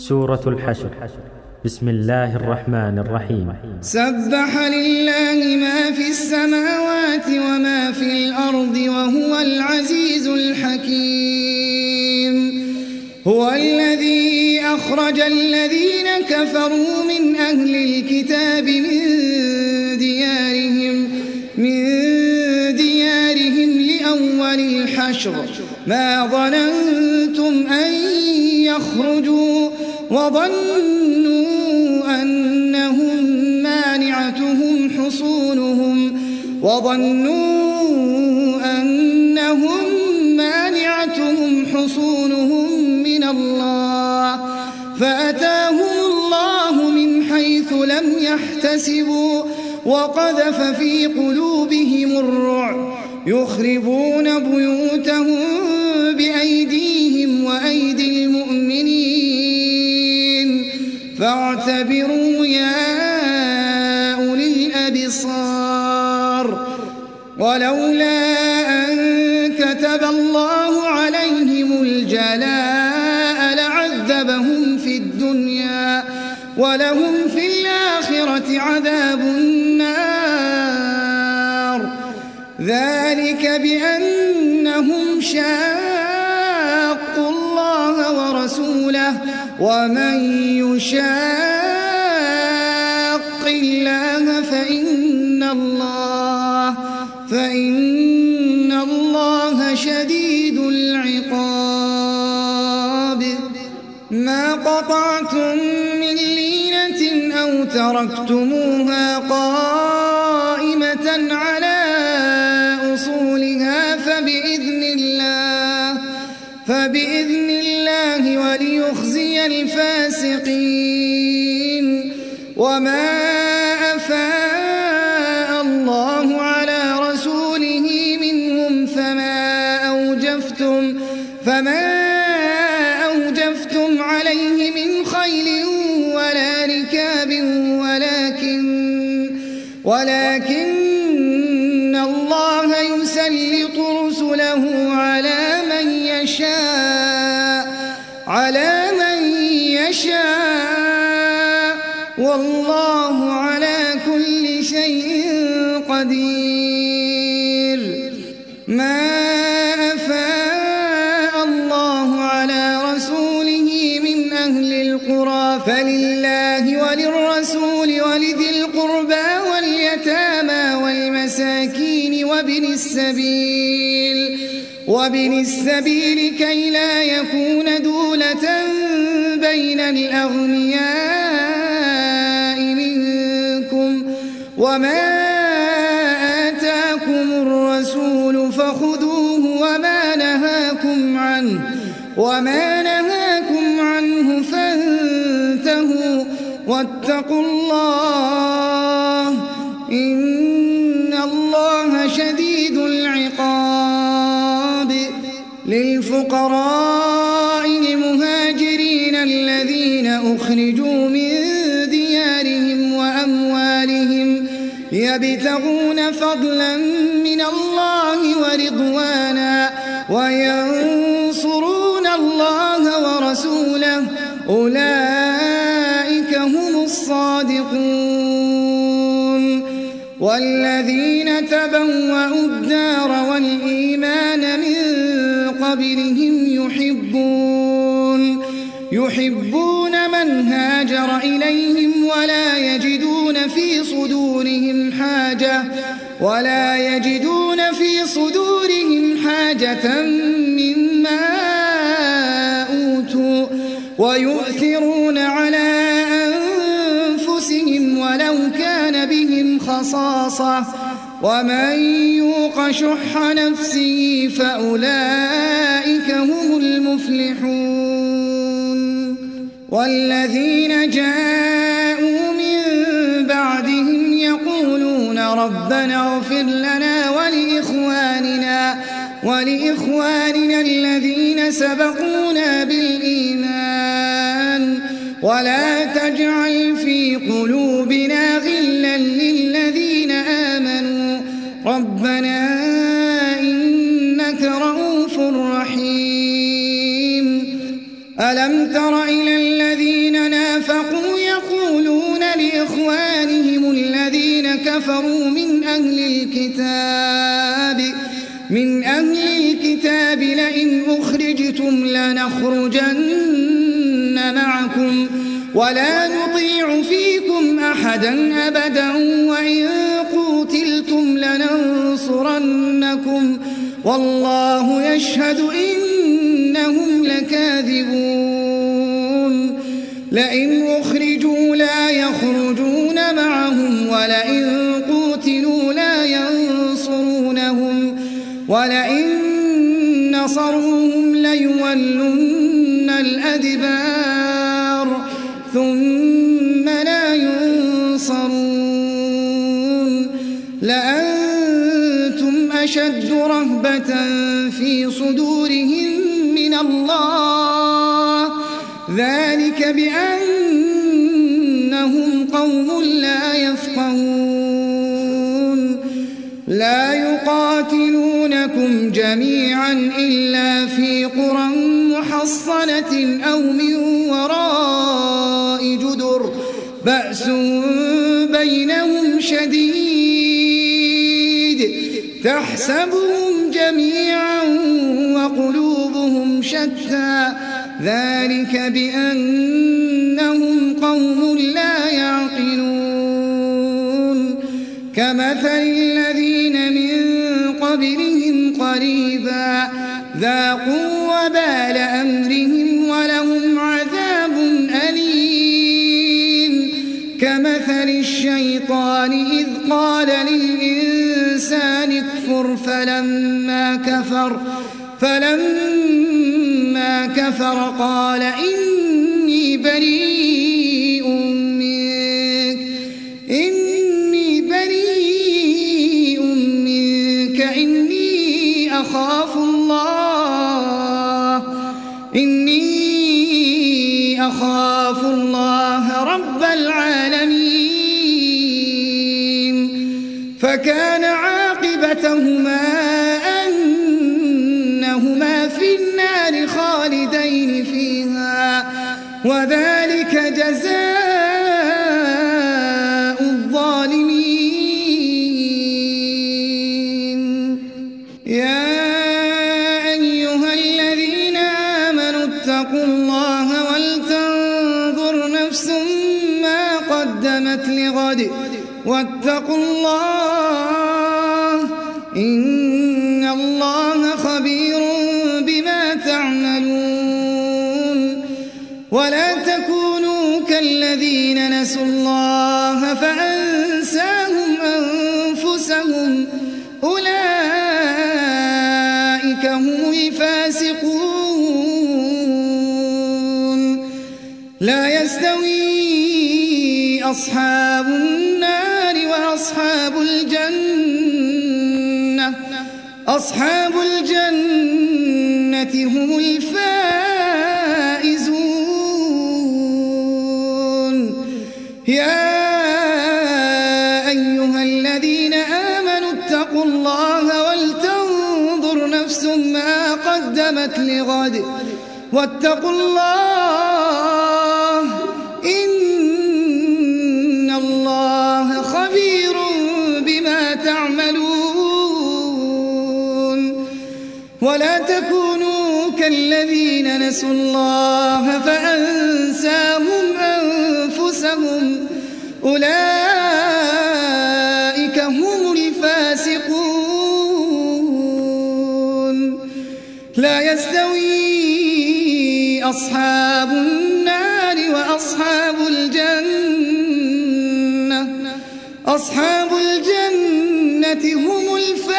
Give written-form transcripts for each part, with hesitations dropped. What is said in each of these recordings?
سورة الحشر. بسم الله الرحمن الرحيم. سبح لله ما في السماوات وما في الأرض وهو العزيز الحكيم. هو الذي أخرج الذين كفروا من أهل الكتاب من ديارهم لأول الحشر ما ظننتم أن يخرجوا وظنوا أنهم مانعتهم حصونهم من الله فأتاهم الله من حيث لم يحتسبوا وقذف في قلوبهم الرعب يخربون بيوتهم بأيديهم وأيدي المؤمنين فاعتبروا يا أولي الأبصار. ولولا أن كتب الله عليهم الجلاء لعذبهم في الدنيا ولهم في الآخرة عذاب النار. ذلك بأنهم شاقوا الله ورسوله ومن يشاق الله فإن الله شديد العقاب. ما قطعتم من لينة أو تركتموها قائمة على أصولها فبإذن الله وليخزي الفاسقين. وما أفاء الله على رسوله منهم فما أوجفتم عليه من خيل ولا ركاب ولكن الله يسلط رسله على من يشاء والله على كل شيء قدير. ما أفاء الله على رسوله من أهل القرى فلله وللرسول ولذي القربى واليتامى والمساكين وابن السبيل كي لا يكون دولة بين الأغنياء منكم. وما آتاكم الرسول فخذوه وما نهاكم عنه فانتهوا واتقوا الله إن الله شديد العقاب. للفقراء المهاجرين الذين أخرجوا من ديارهم وأموالهم يبتغون فضلا من الله ورضوانا وينصرون الله ورسوله أولئك هم الصادقون. والذين تبوأوا الدار والإيمان من قبلهم يحبون من هاجر إليهم ولا يجدون في صدورهم حاجة مما أوتوا ويؤثرون على أنفسهم ولو كان بهم خصاصة ومن يوق شح نفسه فأولئك هم المفلحون. والذين جاءوا من بعدهم يقولون ربنا اغفر لنا ولإخواننا الذين سبقونا بالإيمان ولا تجعل في قلوبنا غلا للذين آمنوا ربنا إنك رؤوف رحيم. ألم تر إلى الذين كفروا من أهل الكتاب لئن أخرجتم لنخرجن معكم ولا نطيع فيكم أحدا أبدا وإن قوتلتم لننصرنكم والله يشهد إنهم لكاذبون لئن أخرجوا لا يخرجون معهم ولئن قوتلوا لا ينصرونهم ولئن نصروهم ليولن الأدبار ثم لا ينصرون لأنتم أشد رهبة في صدورهم من الله ذلك بأنهم قوم لا يفقهون لا يقاتلونكم جميعا إلا في قرى محصنة أو من وراء جدر بأس بينهم شديد تحسبهم جميعا وقلوبهم شتى ذلك بأنهم قوم لا يعقلون كمثل الذين من قبلهم قريبا ذاقوا وبال أمرهم ولهم عذاب أليم كمثل الشيطان إذ قال للإنسان اكفر فلما كفر قال إني بريء منك إني أخاف الله رب العالمين فكان عاقبتهما أنهما في النار خالدين فيها وذلك جزاء الظالمين يا أيها الذين آمنوا اتقوا الله ولتنظر نفس ما قدمت لغد واتقوا الله إن الله خبير بما تعملون ولا تكونوا كالذين نسوا الله فأنساهم أنفسهم أولئك هم الفاسقون لا يستوي أصحاب النار وأصحاب الجنة هم الفائزون يا أيها الذين آمنوا اتقوا الله ولتنظر نفس ما قدمت لغد واتقوا الله إن الله خبير بما تعملون ولا تكونوا كالذين نسوا الله فأنساهم أنفسهم أولئك هم الفاسقون لا يستوي أصحاب النار وأصحاب الجنة هم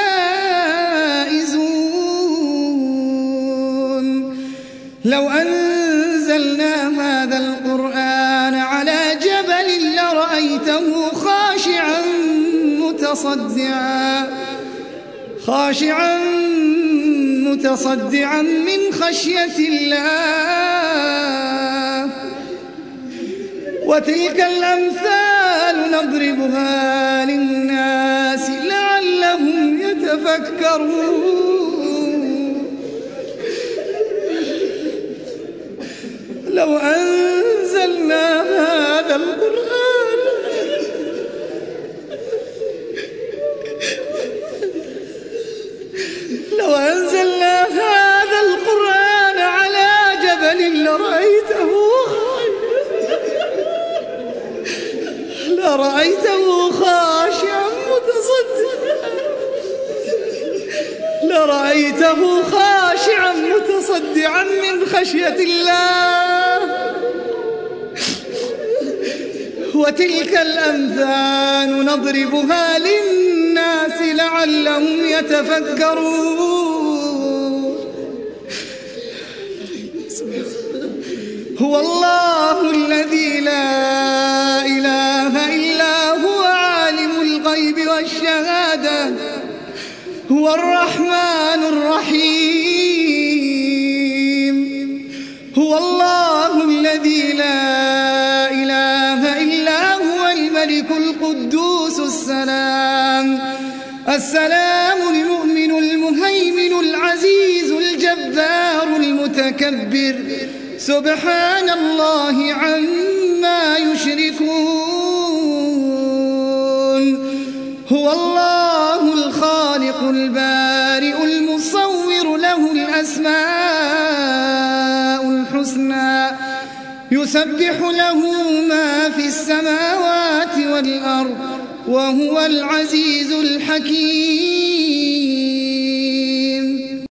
الفائزون لو أنزلنا هذا القرآن على جبل لرأيته خاشعا متصدعا من خشية الله وتلك الأمثال نضربها للناس لعلهم يتفكرون لو أنزلنا هذا القرآن لرأيته خاشعا متصدعا من خشية الله. وتلك الأمثال نضربها للناس لعلهم يتفكرون. هو الله الذي لا إله إلا هو عالم الغيب والشهادة هو الرحمن الرحيم. هو الله الذي لا إله إلا هو الملك القدوس السلام المؤمن المهيمن العزيز الجبار المتكبر سبحان الله عما يشركون. هو الله الخالق البارئ المصور له الأسماء الحسنى يسبح له ما في السماوات والأرض وهو العزيز الحكيم.